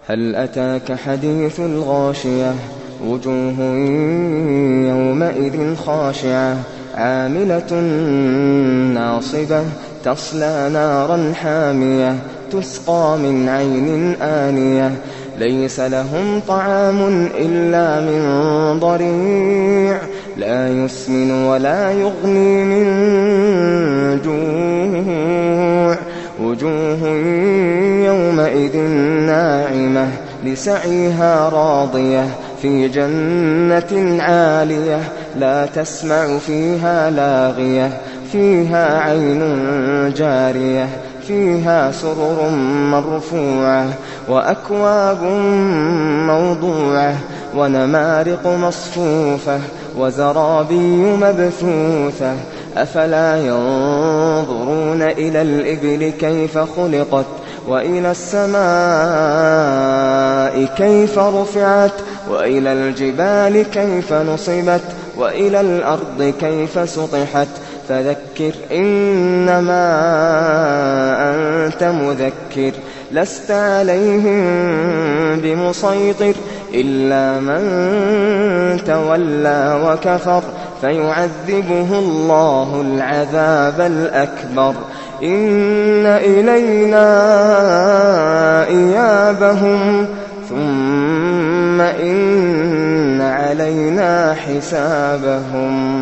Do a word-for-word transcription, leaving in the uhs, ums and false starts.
هل أتاك حديث الغاشية وجوه يومئذ خاشعة عاملة ناصبة تصلى نارا حامية تسقى من عين آنية ليس لهم طعام إلا من ضريع لا يسمن ولا يغني من جوع وجوه يومئذ ناعمة لسعيها راضية في جنة عالية لا تسمع فيها لاغية فيها عين جارية فيها سرر مرفوعة وأكواب موضوعة ونمارق مصفوفة وزرابي مبثوثة أفلا ينظرون إلى الإبل كيف خلقت وإلى السماء كيف رفعت وإلى الجبال كيف نصبت وإلى الأرض كيف سطحت فذكر إنما أنت مذكر لست عليهم بمسيطر إلا من تولى وكفر فيعذبه الله العذاب الأكبر إن إلينا إيابهم ثم إن علينا حسابهم.